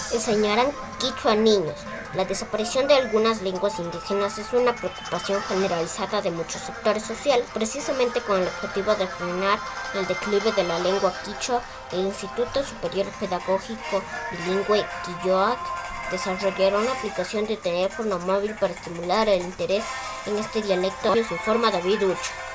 Enseñarán quichua a niños. La desaparición de algunas lenguas indígenas es una preocupación generalizada de muchos sectores sociales. Precisamente con el objetivo de frenar el declive de la lengua quichua, el Instituto Superior Pedagógico Bilingüe Quilloac desarrollará una aplicación de teléfono móvil para estimular el interés en este dialecto, informa David Ucho.